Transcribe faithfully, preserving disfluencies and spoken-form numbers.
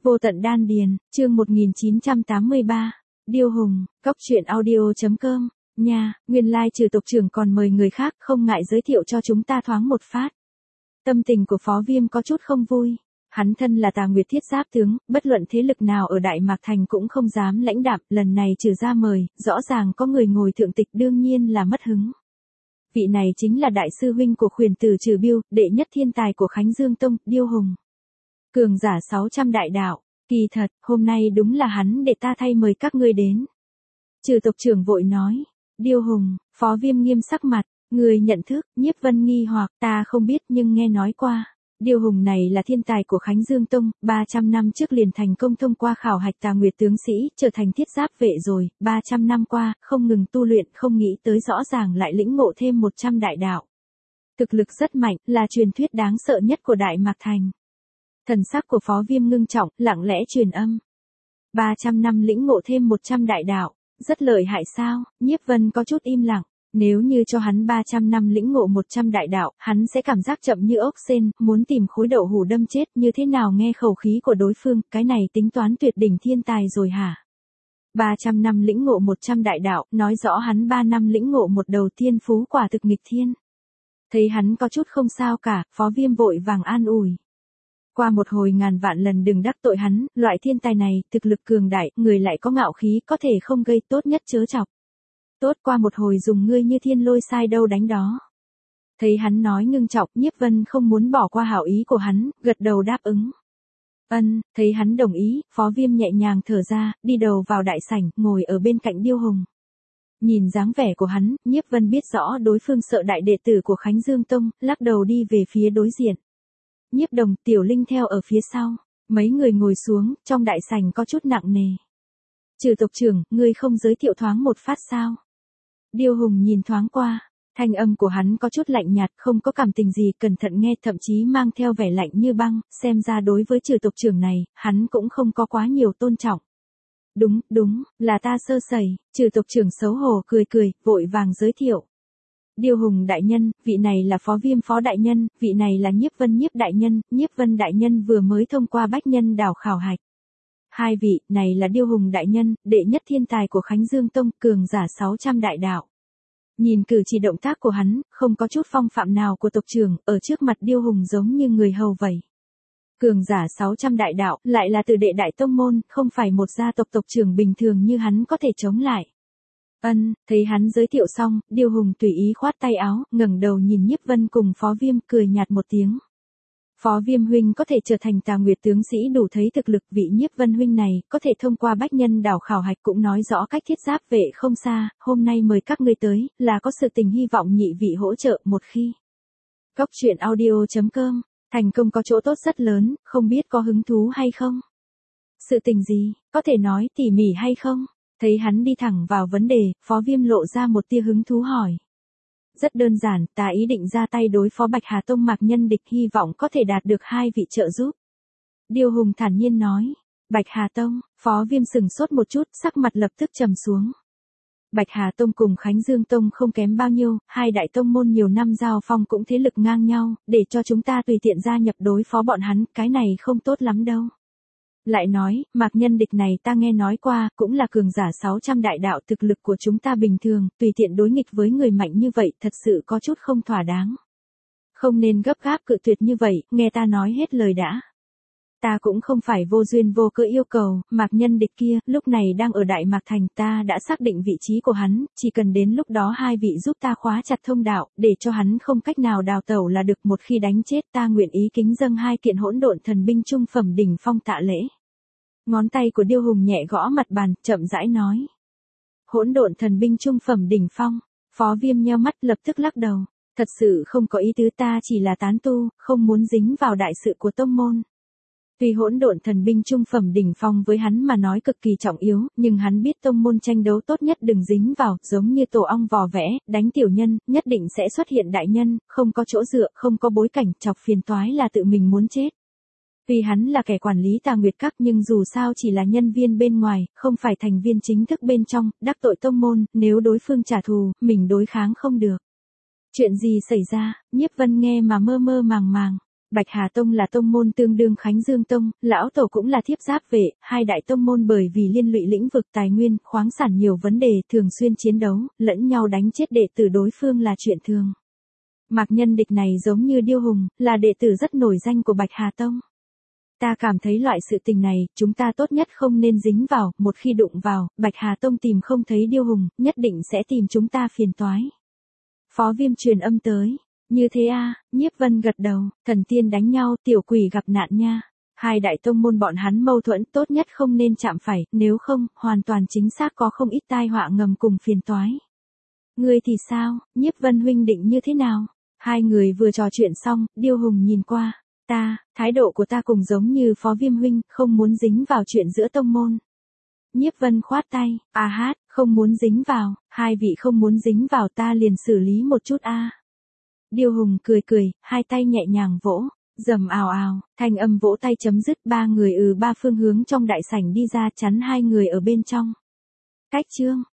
Vô tận đan điền, chương một nghìn chín trăm tám mươi ba. Điêu Hùng, cốc truyện audio.com, nha, nguyên lai trừ tộc trưởng còn mời người khác, không ngại giới thiệu cho chúng ta thoáng một phát. Tâm tình của Phó Viêm có chút không vui. Hắn thân là Tà Nguyệt Thiết Giáp tướng, bất luận thế lực nào ở Đại Mạc Thành cũng không dám lãnh đạm, lần này trừ ra mời, rõ ràng có người ngồi thượng tịch đương nhiên là mất hứng. Vị này chính là đại sư huynh của Khuyển Tử Trừ Biêu, đệ nhất thiên tài của Khánh Dương Tông, Điêu Hùng. Cường giả sáu trăm đại đạo, kỳ thật, hôm nay đúng là hắn để ta thay mời các ngươi đến. Trừ tộc trưởng vội nói, Điêu Hùng, Phó Viêm nghiêm sắc mặt, người nhận thức, Nhiếp Vân nghi hoặc, ta không biết nhưng nghe nói qua. Điêu Hùng này là thiên tài của Khánh Dương Tông, ba trăm năm trước liền thành công thông qua khảo hạch Tà Nguyệt tướng sĩ, trở thành thiết giáp vệ rồi, ba trăm năm qua, không ngừng tu luyện, không nghĩ tới rõ ràng lại lĩnh ngộ thêm một trăm đại đạo. Thực lực rất mạnh, là truyền thuyết đáng sợ nhất của Đại Mạc Thành. Thần sắc của Phó Viêm ngưng trọng, lặng lẽ truyền âm. ba trăm năm lĩnh ngộ thêm một trăm đại đạo, rất lợi hại sao? Nhiếp Vân có chút im lặng. Nếu như cho hắn ba trăm năm lĩnh ngộ một trăm đại đạo, hắn sẽ cảm giác chậm như ốc sên, muốn tìm khối đậu hủ đâm chết, như thế nào nghe khẩu khí của đối phương, cái này tính toán tuyệt đỉnh thiên tài rồi hả? ba trăm năm lĩnh ngộ một trăm đại đạo, nói rõ hắn ba năm lĩnh ngộ một đầu thiên phú quả thực nghịch thiên. Thấy hắn có chút không sao cả, Phó Viêm vội vàng an ủi. Qua một hồi ngàn vạn lần đừng đắc tội hắn, loại thiên tài này, thực lực cường đại, người lại có ngạo khí, có thể không gây tốt nhất chớ chọc. Tốt, qua một hồi dùng ngươi như thiên lôi sai đâu đánh đó. Thấy hắn nói ngưng trọng, Nhiếp Vân không muốn bỏ qua hảo ý của hắn, gật đầu đáp ứng. Ân, thấy hắn đồng ý, Phó Viêm nhẹ nhàng thở ra, đi đầu vào đại sảnh, ngồi ở bên cạnh Điêu Hùng. Nhìn dáng vẻ của hắn, Nhiếp Vân biết rõ đối phương sợ đại đệ tử của Khánh Dương Tông, lắc đầu đi về phía đối diện. Nhiếp Đồng, Tiểu Linh theo ở phía sau, mấy người ngồi xuống, trong đại sảnh có chút nặng nề. Trừ tộc trưởng, ngươi không giới thiệu thoáng một phát sao? Điêu Hùng nhìn thoáng qua, thanh âm của hắn có chút lạnh nhạt, không có cảm tình gì, cẩn thận nghe, thậm chí mang theo vẻ lạnh như băng, xem ra đối với trừ tộc trưởng này, hắn cũng không có quá nhiều tôn trọng. Đúng, đúng, là ta sơ sẩy, trừ tộc trưởng xấu hổ cười cười, vội vàng giới thiệu. Điêu Hùng đại nhân, vị này là Phó Viêm Phó đại nhân, vị này là Nhiếp Vân Nhiếp đại nhân, Nhiếp Vân đại nhân vừa mới thông qua Bách Nhân Đảo khảo hạch. Hai vị, này là Điêu Hùng đại nhân, đệ nhất thiên tài của Khánh Dương Tông, cường giả sáu trăm đại đạo. Nhìn cử chỉ động tác của hắn, không có chút phong phạm nào của tộc trưởng, ở trước mặt Điêu Hùng giống như người hầu vậy. Cường giả sáu trăm đại đạo, lại là từ đệ đại tông môn, không phải một gia tộc tộc trưởng bình thường như hắn có thể chống lại. Ân, thấy hắn giới thiệu xong, Điêu Hùng tùy ý khoát tay áo, ngẩng đầu nhìn Nhiếp Vân cùng Phó Viêm, cười nhạt một tiếng. Phó Viêm huynh có thể trở thành Tà Nguyệt tướng sĩ đủ thấy thực lực, vị Nhiếp Vân huynh này, có thể thông qua Bách Nhân Đảo khảo hạch cũng nói rõ cách thiết giáp vệ không xa, hôm nay mời các ngươi tới, là có sự tình hy vọng nhị vị hỗ trợ một khi. Cốc truyện audio.com, thành công có chỗ tốt rất lớn, không biết có hứng thú hay không? Sự tình gì, có thể nói tỉ mỉ hay không? Thấy hắn đi thẳng vào vấn đề, Phó Viêm lộ ra một tia hứng thú hỏi. Rất đơn giản, ta ý định ra tay đối phó Bạch Hà Tông Mạc Nhân Địch, hy vọng có thể đạt được hai vị trợ giúp. Điêu Hùng thản nhiên nói. Bạch Hà Tông, Phó Viêm sừng sốt một chút, sắc mặt lập tức trầm xuống. Bạch Hà Tông cùng Khánh Dương Tông không kém bao nhiêu, hai đại tông môn nhiều năm giao phong cũng thế lực ngang nhau, để cho chúng ta tùy tiện gia nhập đối phó bọn hắn, cái này không tốt lắm đâu. Lại nói, Mạc Nhân Địch này ta nghe nói qua, cũng là cường giả sáu trăm đại đạo, thực lực của chúng ta bình thường, tùy tiện đối nghịch với người mạnh như vậy, thật sự có chút không thỏa đáng. Không nên gấp gáp cự tuyệt như vậy, nghe ta nói hết lời đã. Ta cũng không phải vô duyên vô cớ yêu cầu, Mạc Nhân Địch kia, lúc này đang ở Đại Mạc Thành, ta đã xác định vị trí của hắn, chỉ cần đến lúc đó hai vị giúp ta khóa chặt thông đạo, để cho hắn không cách nào đào tẩu là được, một khi đánh chết ta nguyện ý kính dâng hai kiện hỗn độn thần binh trung phẩm đỉnh phong tạ lễ. Ngón tay của Điêu Hùng nhẹ gõ mặt bàn, chậm rãi nói. Hỗn độn thần binh trung phẩm đỉnh phong, Phó Viêm nheo mắt lập tức lắc đầu, thật sự không có ý tứ, ta chỉ là tán tu, không muốn dính vào đại sự của tông môn. Tuy hỗn độn thần binh trung phẩm đỉnh phong với hắn mà nói cực kỳ trọng yếu, nhưng hắn biết tông môn tranh đấu tốt nhất đừng dính vào, giống như tổ ong vò vẽ, đánh tiểu nhân, nhất định sẽ xuất hiện đại nhân, không có chỗ dựa, không có bối cảnh, chọc phiền toái là tự mình muốn chết. Tuy hắn là kẻ quản lý Tà Nguyệt Các nhưng dù sao chỉ là nhân viên bên ngoài, không phải thành viên chính thức bên trong, đắc tội tông môn, nếu đối phương trả thù, mình đối kháng không được. Chuyện gì xảy ra, Nhiếp Vân nghe mà mơ mơ màng màng. Bạch Hà Tông là tông môn tương đương Khánh Dương Tông, lão tổ cũng là thiếp giáp vệ, hai đại tông môn bởi vì liên lụy lĩnh vực tài nguyên, khoáng sản nhiều vấn đề, thường xuyên chiến đấu, lẫn nhau đánh chết đệ tử đối phương là chuyện thường. Mạc Nhân Địch này giống như Điêu Hùng, là đệ tử rất nổi danh của Bạch Hà Tông. Ta cảm thấy loại sự tình này, chúng ta tốt nhất không nên dính vào, một khi đụng vào, Bạch Hà Tông tìm không thấy Điêu Hùng, nhất định sẽ tìm chúng ta phiền toái. Phó Viêm truyền âm tới. Như thế a, à, Nhiếp Vân gật đầu, thần tiên đánh nhau, tiểu quỷ gặp nạn nha. Hai đại tông môn bọn hắn mâu thuẫn, tốt nhất không nên chạm phải, nếu không, hoàn toàn chính xác có không ít tai họa ngầm cùng phiền toái. Ngươi thì sao, Nhiếp Vân huynh định như thế nào? Hai người vừa trò chuyện xong, Điêu Hùng nhìn qua. Ta, thái độ của ta cùng giống như Phó Viêm huynh, không muốn dính vào chuyện giữa tông môn. Nhiếp Vân khoát tay, a hát, không muốn dính vào, hai vị không muốn dính vào ta liền xử lý một chút a. Điêu Hùng cười cười, hai tay nhẹ nhàng vỗ, rầm ào ào, thanh âm vỗ tay chấm dứt, ba người ừ ba phương hướng trong đại sảnh đi ra chắn hai người ở bên trong. Cách chương